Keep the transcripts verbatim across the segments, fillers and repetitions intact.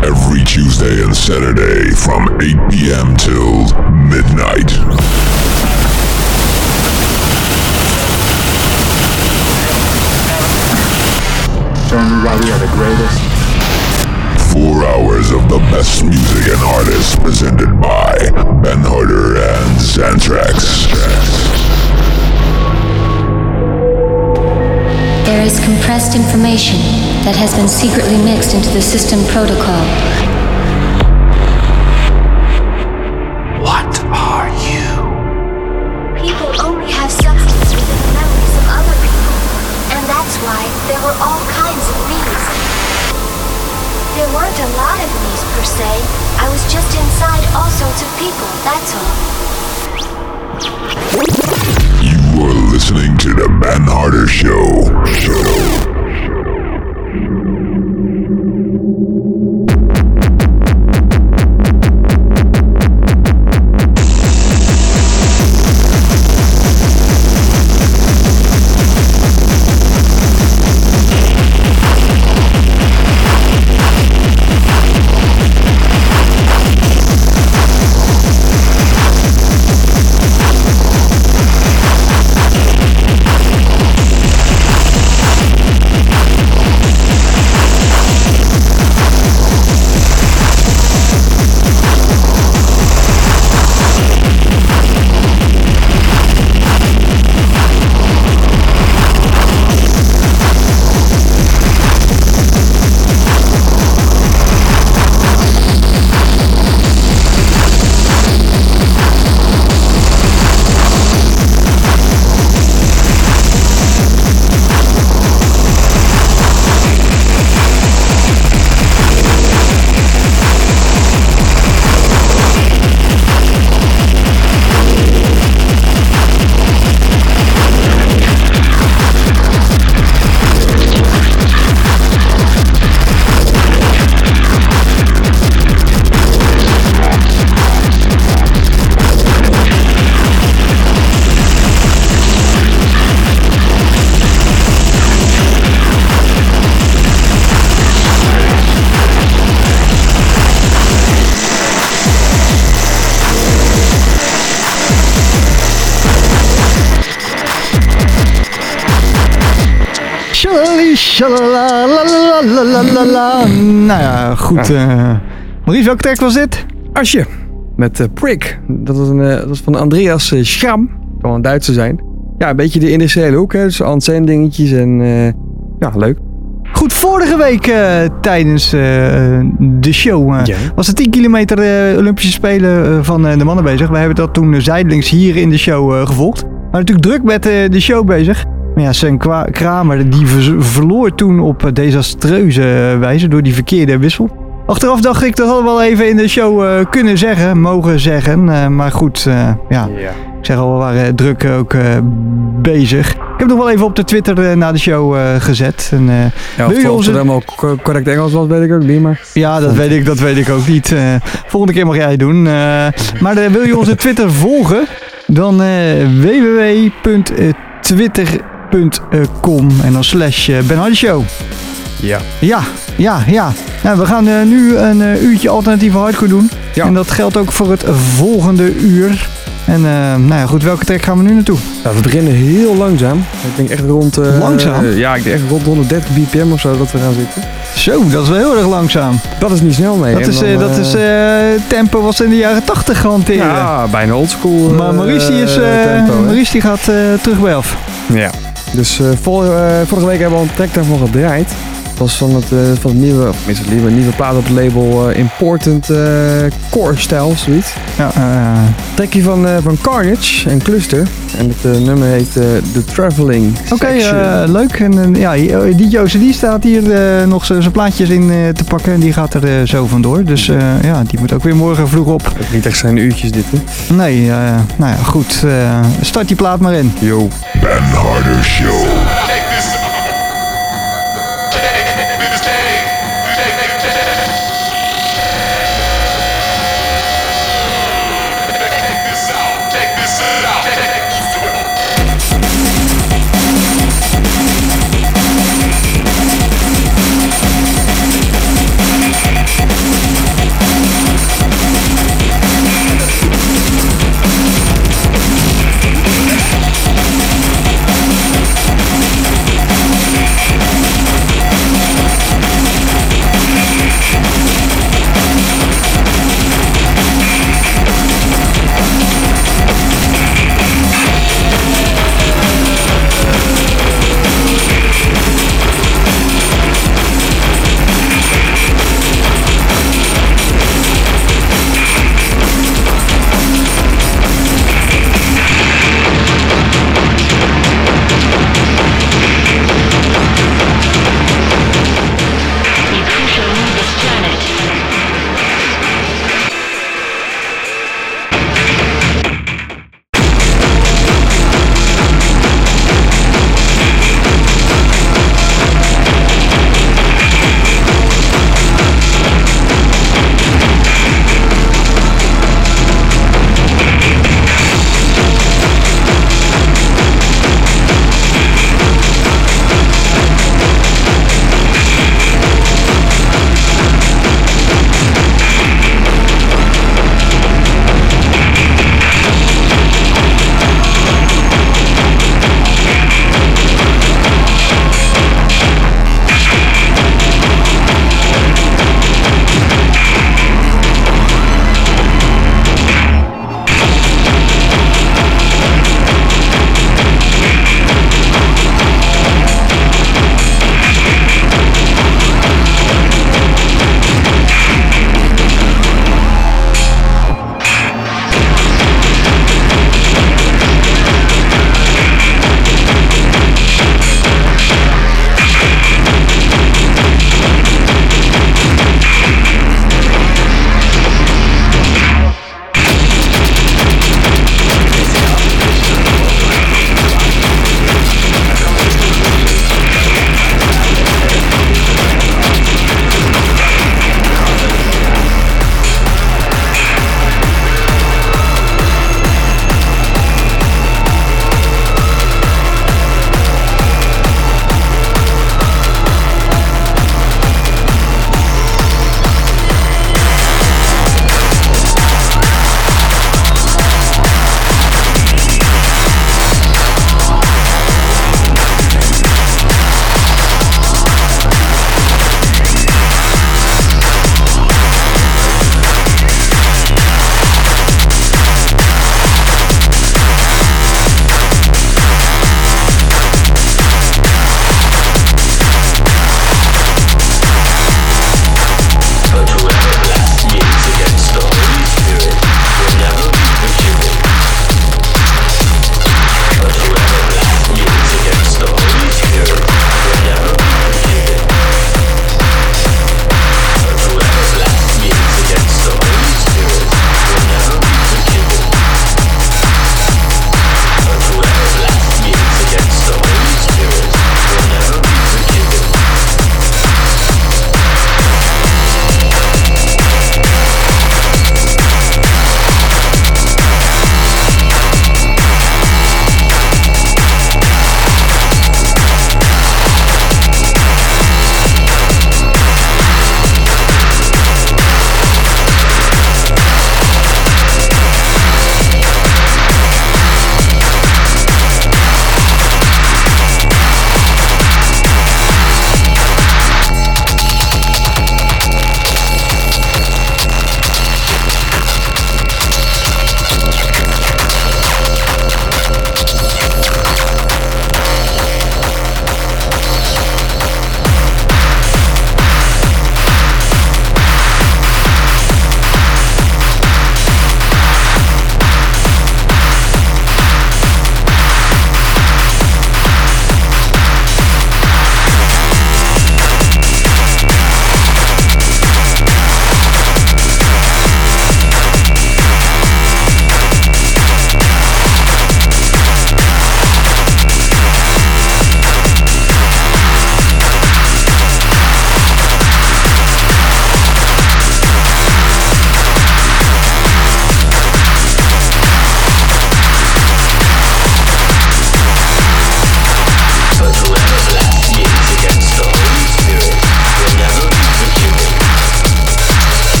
every Tuesday and Saturday from eight p.m. till midnight. Everybody are the greatest. Four hours of the best music and artists presented by Ben Harder and Xantrax. There is compressed information that has been secretly mixed into the system protocol. What are you? People only have substance within the memories of other people, and that's why there were all kinds of me's. There weren't a lot of me's per se. I was just inside all sorts of people, that's all. You are listening to the Ben Harder Show. Show. Shalalalalalalalala. Nou ja, goed. Uh, Maurice, welke track was dit? Asje, met uh, Prick. Dat was, een, uh, dat was van Andreas uh, Schramm. Dat kan een Duitser zijn. Ja, een beetje de industriële hoek, hè. Dus Ansen dingetjes en uh, ja, leuk. Goed, vorige week uh, tijdens uh, de show uh, ja. was de tien kilometer uh, Olympische Spelen uh, van uh, de mannen bezig. Wij hebben dat toen uh, zijdelings hier in de show uh, gevolgd. Maar natuurlijk druk met uh, de show bezig. Maar ja, Sven Kramer die ver- verloor toen op uh, desastreuze wijze door die verkeerde wissel. Achteraf dacht ik dat hadden we wel even in de show uh, kunnen zeggen, mogen zeggen. Uh, maar goed, uh, ja. ja. Ik zeg al, we waren druk ook uh, bezig. Ik heb nog wel even op de Twitter uh, na de show uh, gezet. En, uh, ja, of het onze... helemaal correct Engels was, weet ik ook niet. Maar... Ja, dat weet ik, dat weet ik ook niet. Uh, volgende keer mag jij het doen. Uh, maar uh, wil je onze Twitter volgen? Dan uh, w w w punt twitter punt com en dan slash uh, Ben Harder Show. Ja. Ja, ja, ja. Nou, we gaan uh, nu een uh, uurtje alternatieve hardcore doen. Ja. En dat geldt ook voor het volgende uur. En uh, nou ja, goed, welke track gaan we nu naartoe? Ja, we beginnen heel langzaam. Ik denk echt rond... Uh, langzaam? Uh, ja, ik denk echt rond honderddertig b p m of zo dat we gaan zitten. Zo, dat is wel heel erg langzaam. Dat is niet snel, nee. Dat is, dan, uh, dat is uh, tempo was in de jaren tachtig hanteren. Ja, bijna oldschool uh, Maar Maurice die, is, uh, tempo, Maurice die gaat uh, terug bij af. Ja, dus uh, vor, uh, vorige week hebben we al een track daarvan gedraaid. Dat was van het, uh, van het nieuwe, of tenminste het nieuwe, nieuwe plaat op het label uh, Important uh, Core Style, zoiets. Ja, uh, Trekje van, uh, van Carnage en Cluster. En het uh, nummer heet uh, The Traveling Oké, okay, uh, leuk. En uh, ja, die Jose die staat hier uh, nog zijn plaatjes in uh, te pakken en die gaat er uh, zo vandoor. Dus uh, ja, die moet ook weer morgen vroeg op. Het niet echt zijn uurtjes dit, hè? Nee, uh, nou ja, goed. Uh, start die plaat maar in. Yo. Ben Harder Show.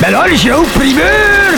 De Harde Show primeur!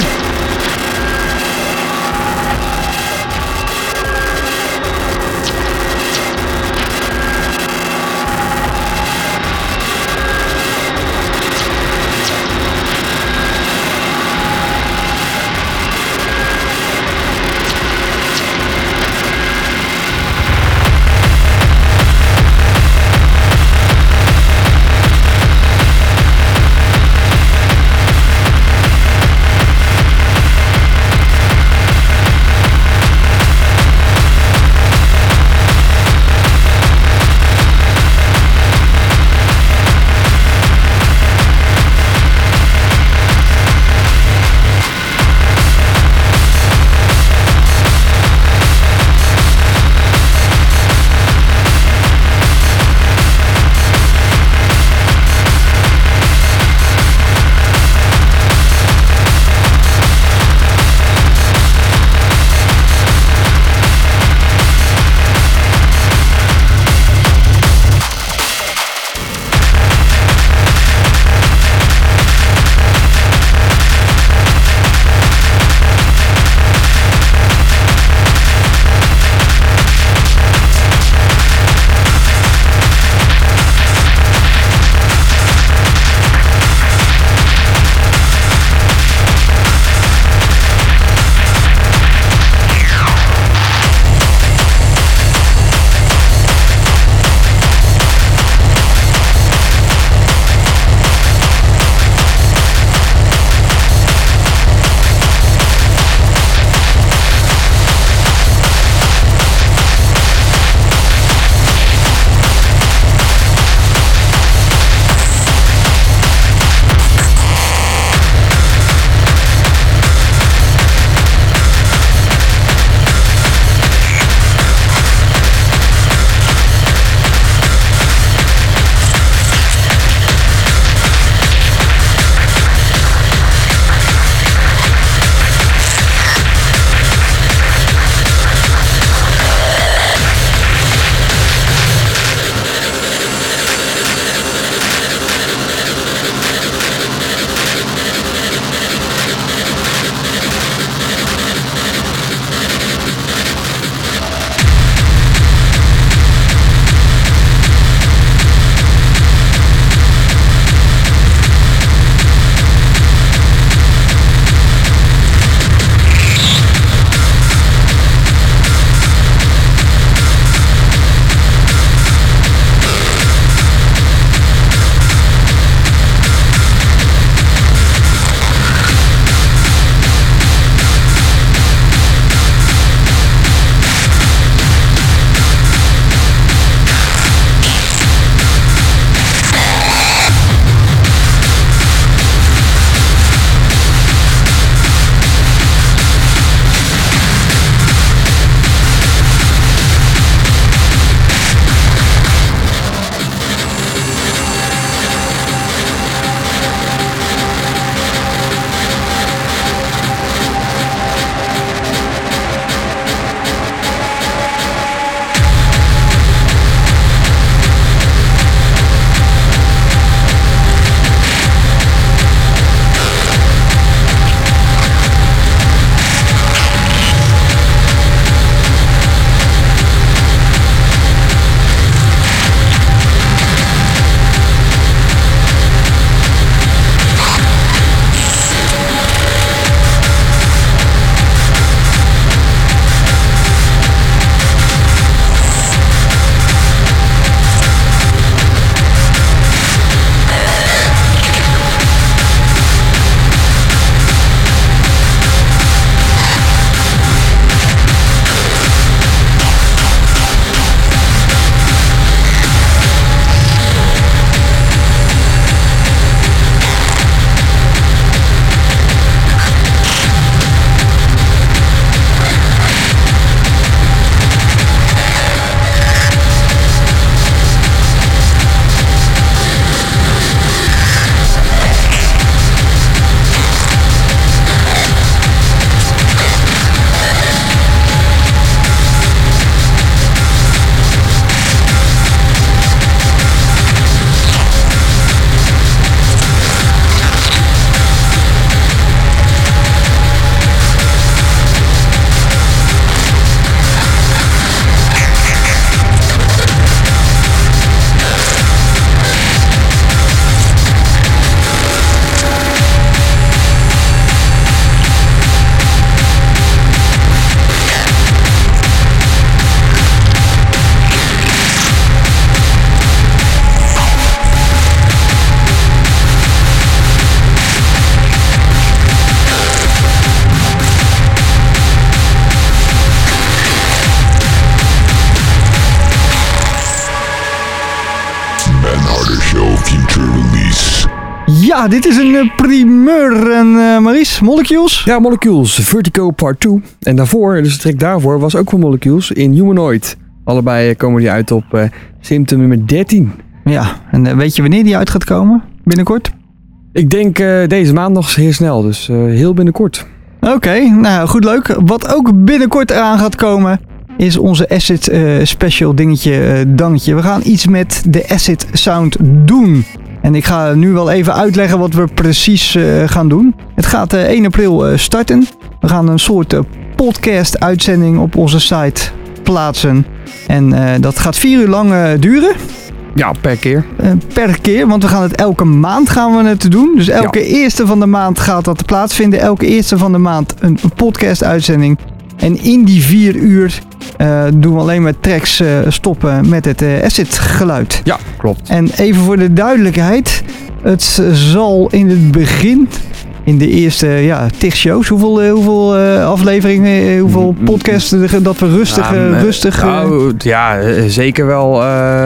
Ben Harder Show Future Release. Ja, dit is een uh, primeur. En uh, Maries, Molecules? Ja, Molecules, Vertigo Part twee. En daarvoor, dus de track daarvoor, was ook van Molecules in Humanoid. Allebei komen die uit op uh, Symptom nummer dertien. Ja, en uh, weet je wanneer die uit gaat komen? Binnenkort? Ik denk uh, deze maand nog heel snel, dus uh, heel binnenkort. Oké, okay, nou goed leuk. Wat ook binnenkort eraan gaat komen is onze Acid uh, special dingetje, uh, dangetje. We gaan iets met de Acid Sound doen. En ik ga nu wel even uitleggen wat we precies uh, gaan doen. Het gaat uh, één april uh, starten. We gaan een soort uh, podcast uitzending op onze site plaatsen. En uh, dat gaat vier uur lang uh, duren. Ja, per keer. Uh, per keer, want we gaan het elke maand gaan we het doen. Dus elke ja. eerste van de maand gaat dat plaatsvinden. Elke eerste van de maand een, een podcast uitzending. En in die vier uur uh, doen we alleen maar tracks uh, stoppen met het uh, acid geluid. Ja, klopt. En even voor de duidelijkheid. Het zal in het begin, in de eerste ja, tig shows, hoeveel, uh, hoeveel uh, afleveringen, uh, hoeveel podcasts uh, dat we rustig... Uh, uh, rustig uh, nou, ja, zeker wel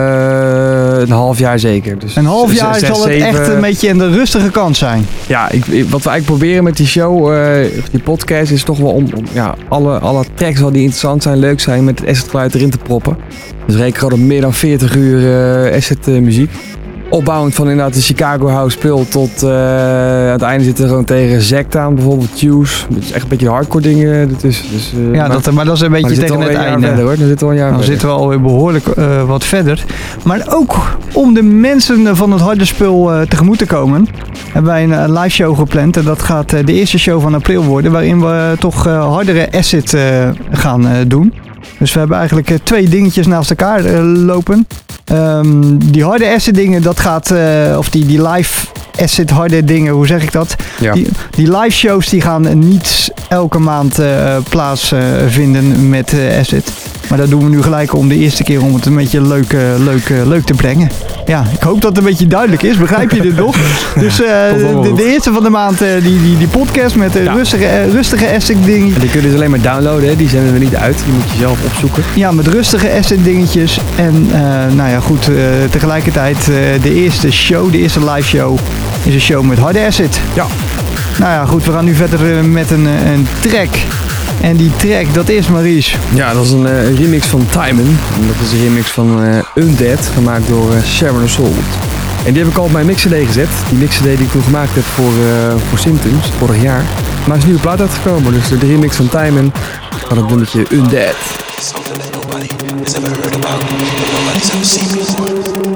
uh, een half jaar zeker. Dus een half jaar zes, zal het zeven... echt een beetje aan de rustige kant zijn. Ja, ik, ik, wat we eigenlijk proberen met die show, uh, die podcast, is toch wel om, om ja, alle, alle tracks wel die interessant zijn, leuk zijn, met het acid geluid erin te proppen. Dus reken gewoon op meer dan veertig uur uh, acid uh, muziek. Opbouwend van inderdaad de Chicago House spul tot uh, aan het einde zitten we gewoon tegen Zact aan, bijvoorbeeld Juice. Het is echt een beetje hardcore dingen ertussen. Dus, uh, ja, maar, dat, maar dat is een beetje tegen het einde. Verder, hoor. Dan zitten we een jaar Dan verder. zitten we alweer behoorlijk uh, wat verder. Maar ook om de mensen van het harde spul uh, tegemoet te komen, hebben wij een uh, live show gepland. En dat gaat uh, de eerste show van april worden, waarin we uh, toch uh, hardere acid uh, gaan uh, doen. Dus we hebben eigenlijk uh, twee dingetjes naast elkaar uh, lopen. Um, die harde acid dingen, dat gaat, uh, of die, die live acid harde dingen, hoe zeg ik dat? Ja. Die, die live shows die gaan niet elke maand uh, plaatsvinden uh, met uh, acid. Maar dat doen we nu gelijk om de eerste keer om het een beetje leuk, uh, leuk, uh, leuk te brengen. Ja, ik hoop dat het een beetje duidelijk is. Begrijp je dit nog? Dus uh, de, de eerste van de maand uh, die, die, die podcast met de ja. rustige, uh, rustige acid dingen. En die kun je dus alleen maar downloaden, hè? Die zenden we niet uit. Die moet je zelf opzoeken. Ja, met rustige acid dingetjes. En uh, nou ja, goed, uh, tegelijkertijd uh, de eerste show, de eerste live show is een show met harde acid. Ja. Nou ja, goed, we gaan nu verder uh, met een, uh, een track. En die track, dat is Maries. Ja, dat is een uh, remix van Timon. Dat is een remix van uh, Undead, gemaakt door uh, Sharon Assault. En die heb ik al op mijn mix-cd gezet. Die mix-cd die ik toen gemaakt heb voor, uh, voor Symptoms, vorig jaar. Maar er is een nieuwe plaat uitgekomen, dus de remix van Timon van het nummertje Undead. Something that nobody has ever heard about, and nobody's ever seen before.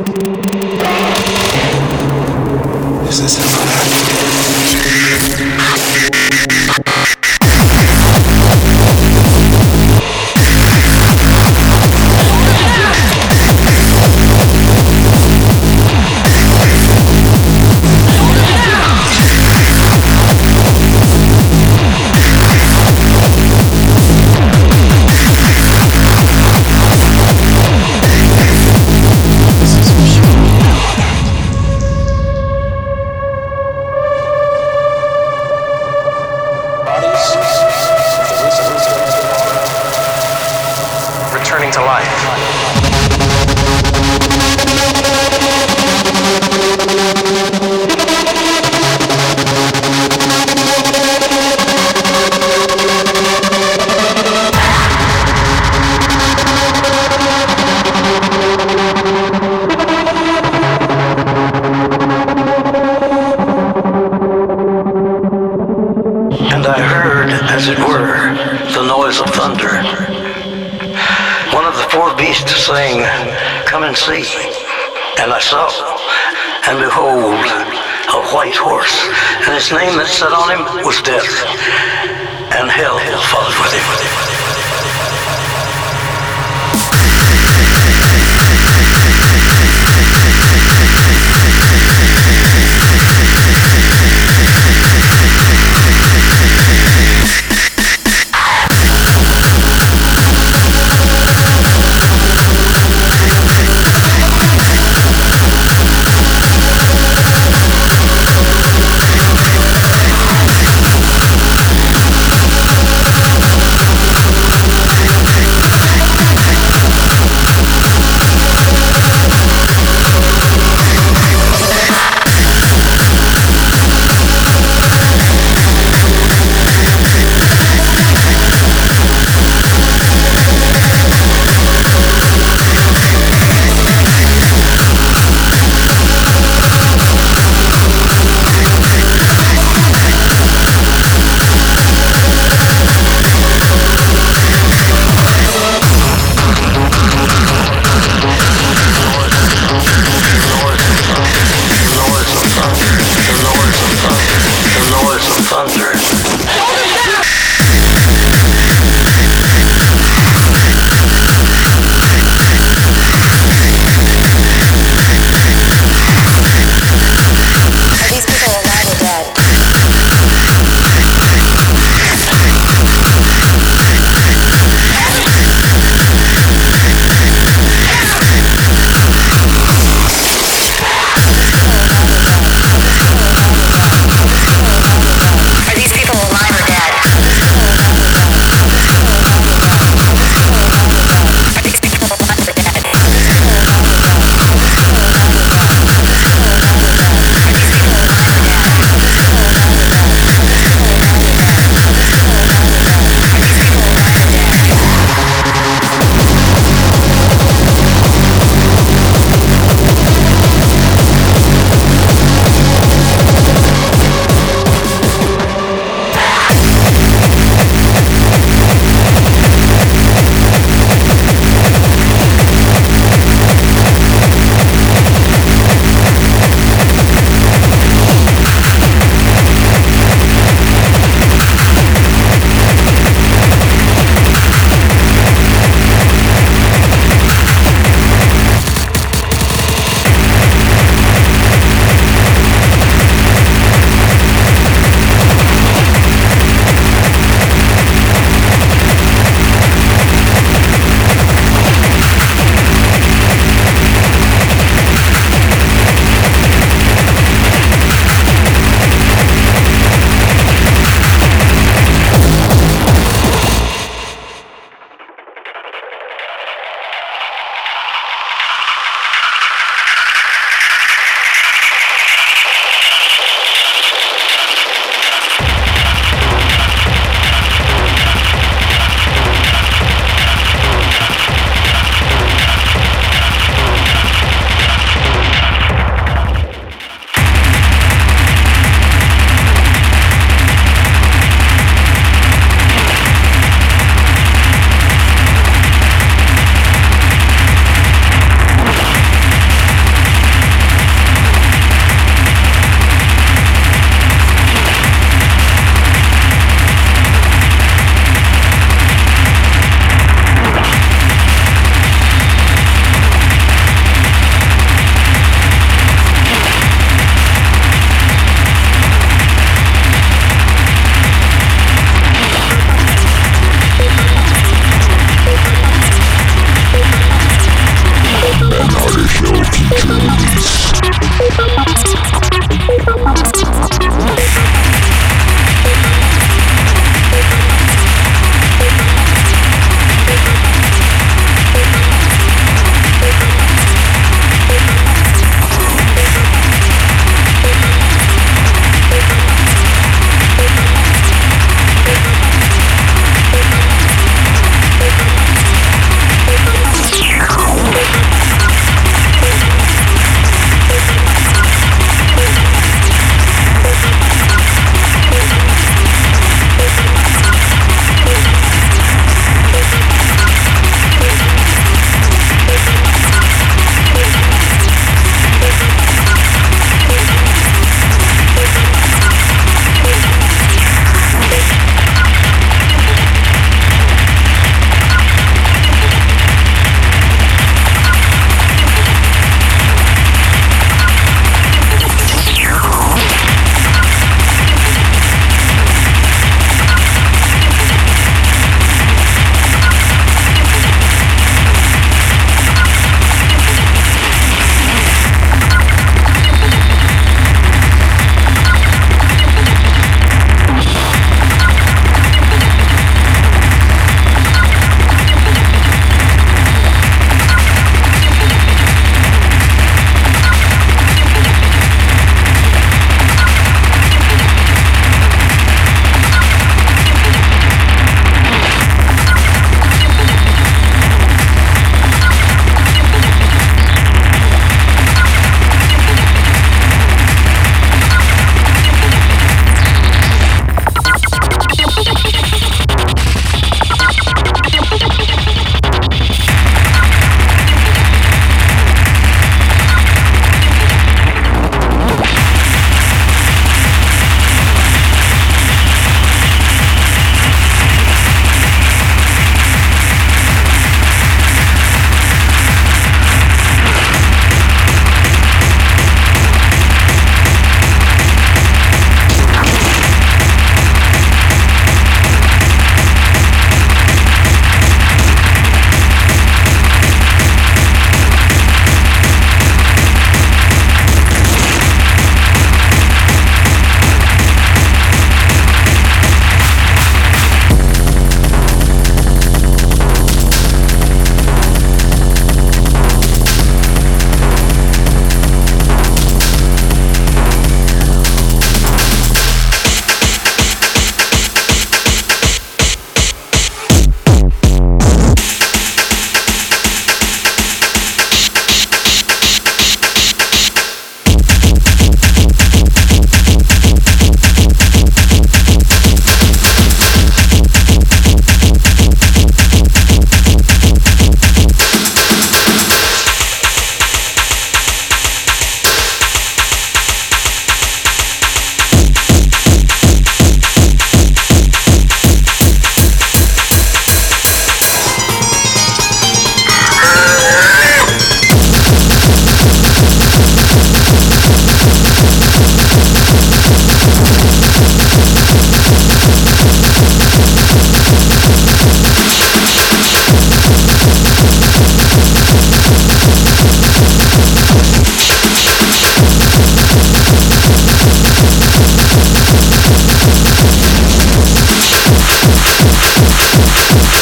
This is how it happened. Returning to life. And I heard, as it were, the noise of thunder. One of the four beasts saying, "Come and see." And I saw, and behold, a white horse, and his name that sat on him was Death, and hell followed with him.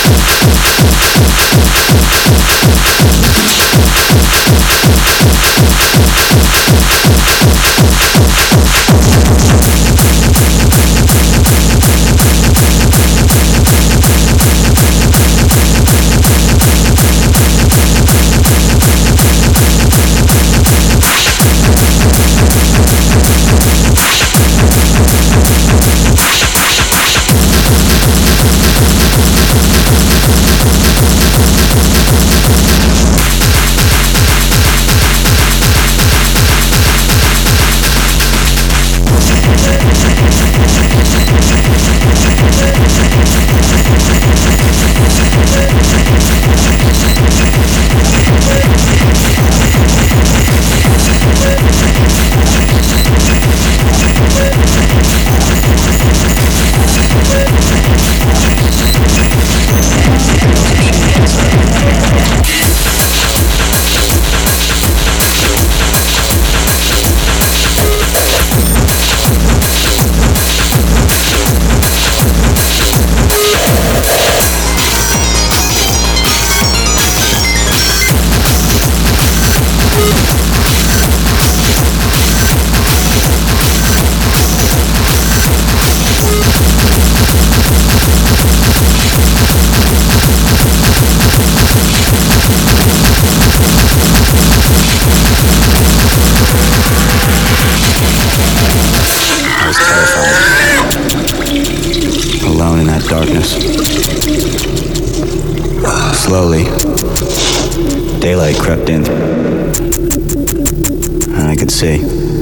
Slowly, daylight crept in, and I could see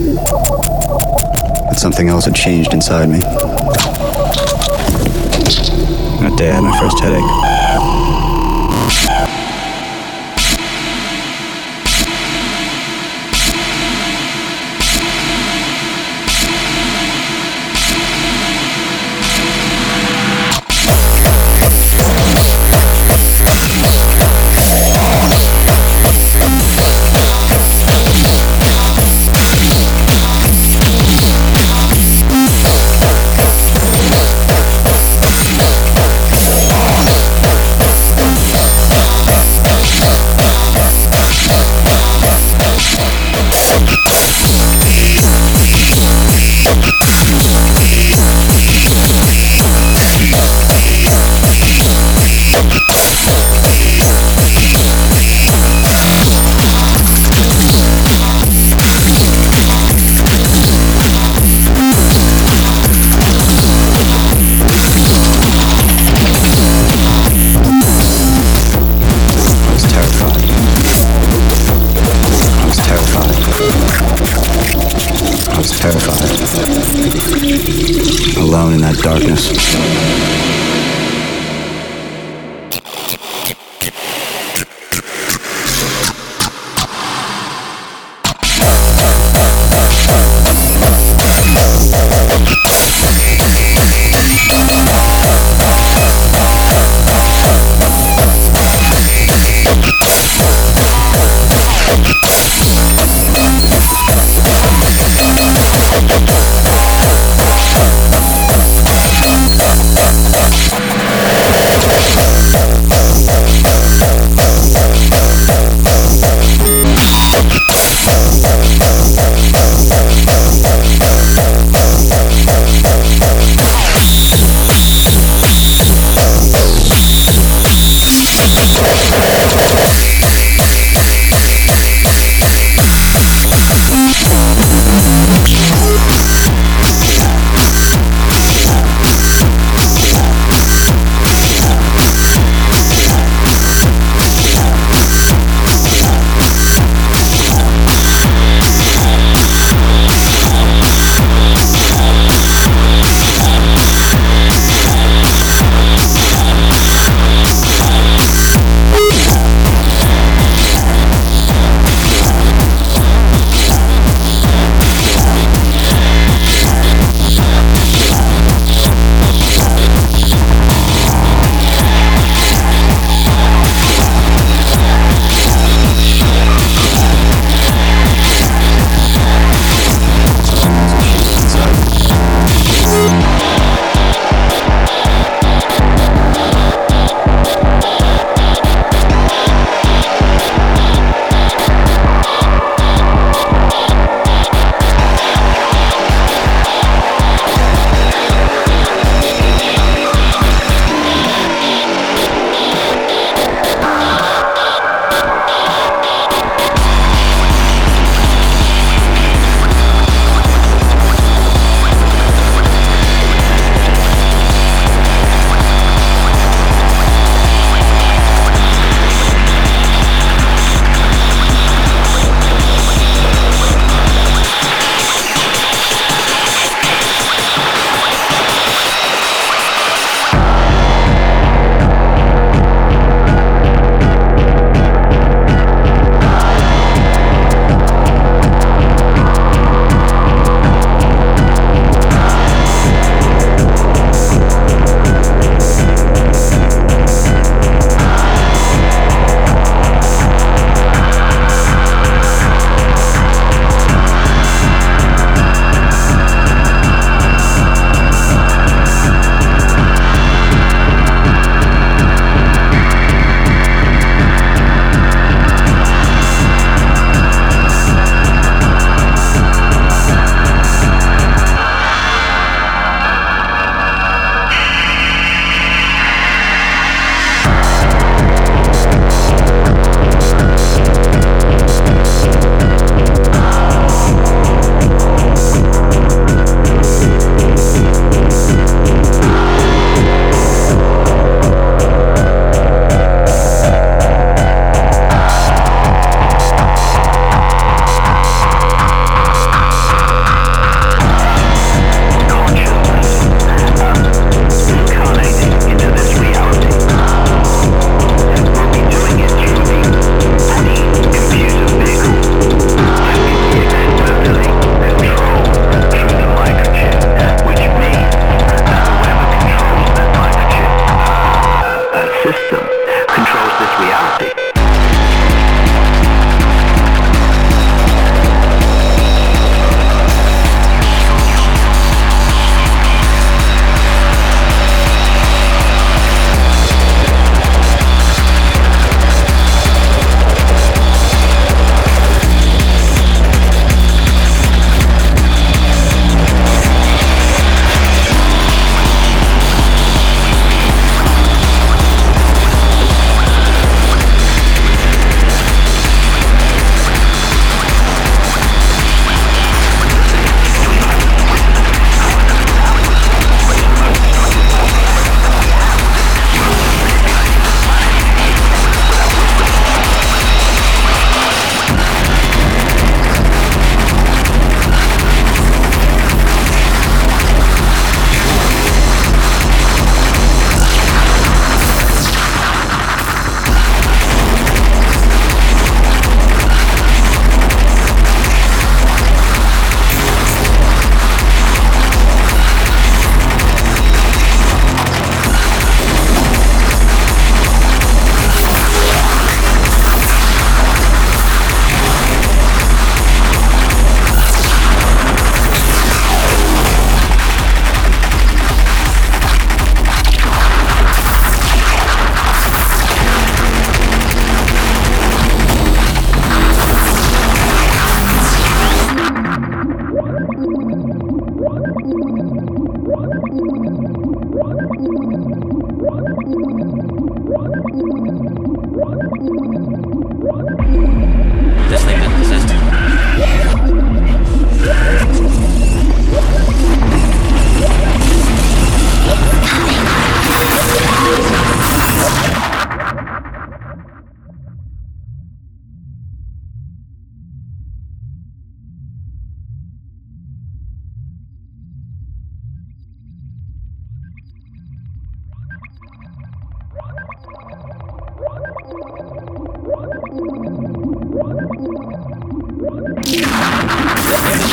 that something else had changed inside me. That day I had my first headache. Alone in that darkness. We'll be right back.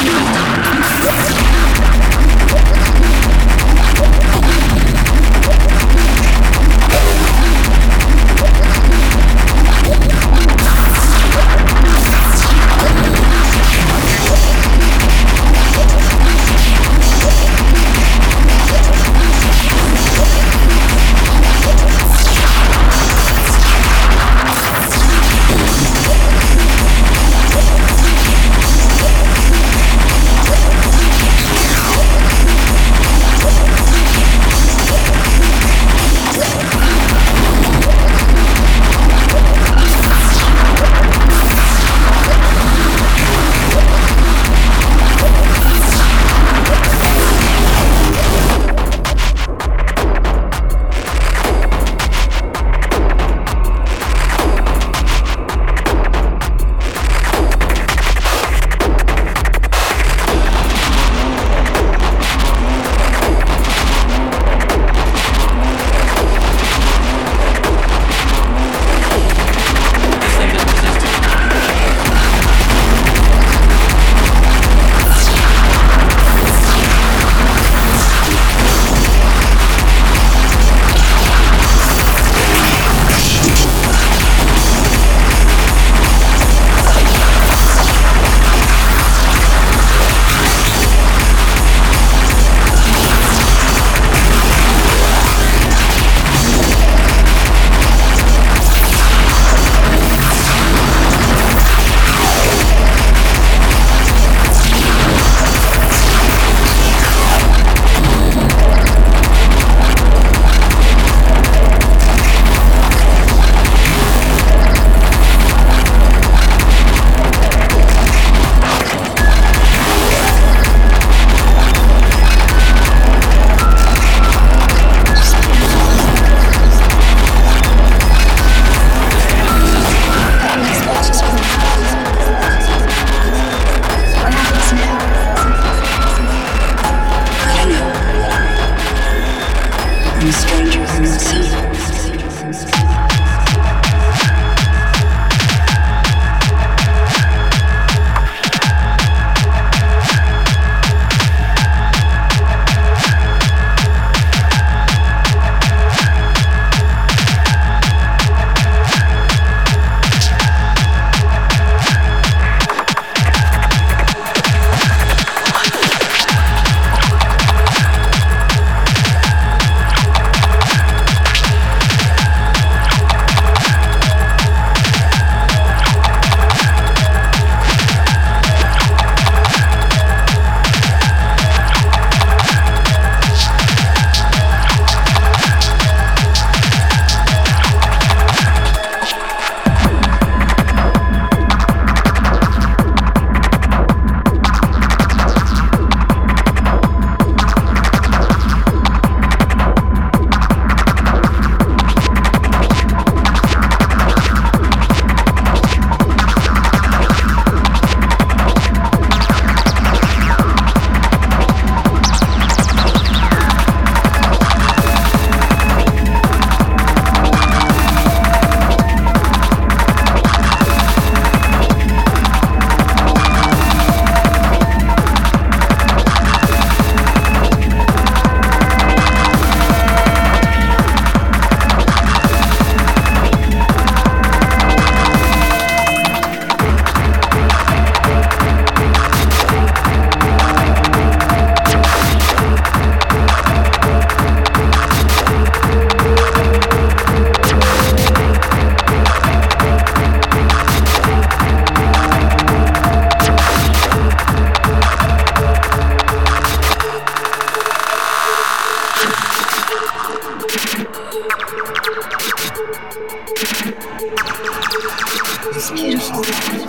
It's beautiful.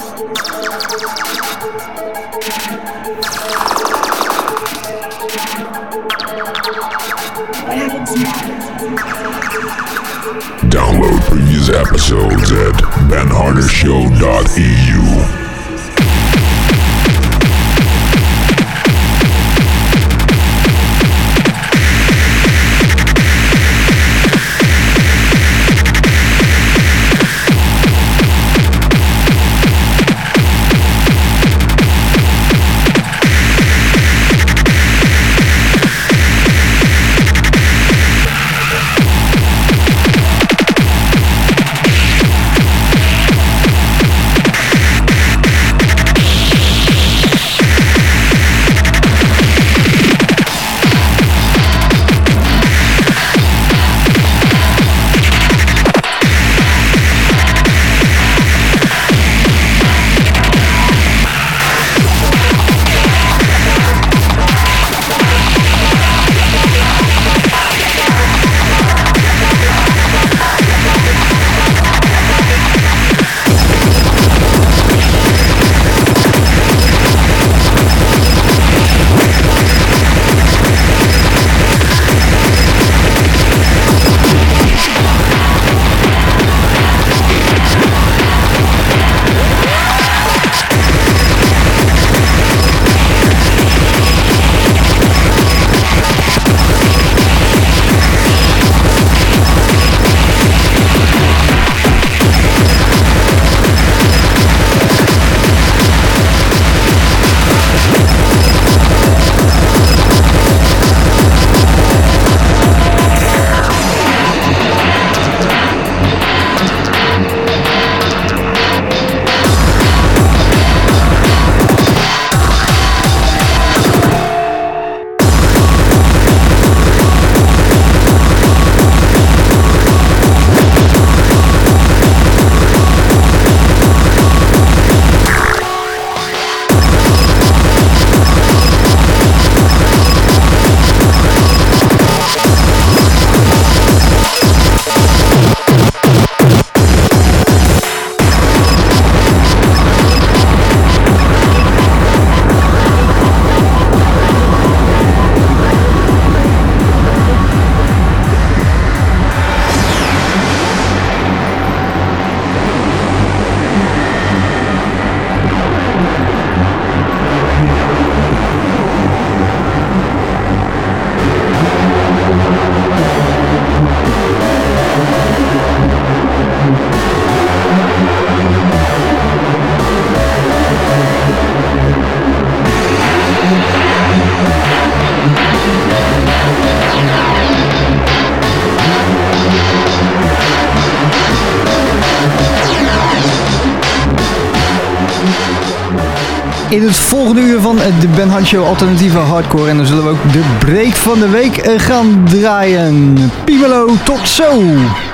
What happens now? Download previous episodes at ben harder show dot e u. in het volgende uur van de Ben Hunt Show alternatieve hardcore. En dan zullen we ook de break van de week gaan draaien. Piemelo, tot zo!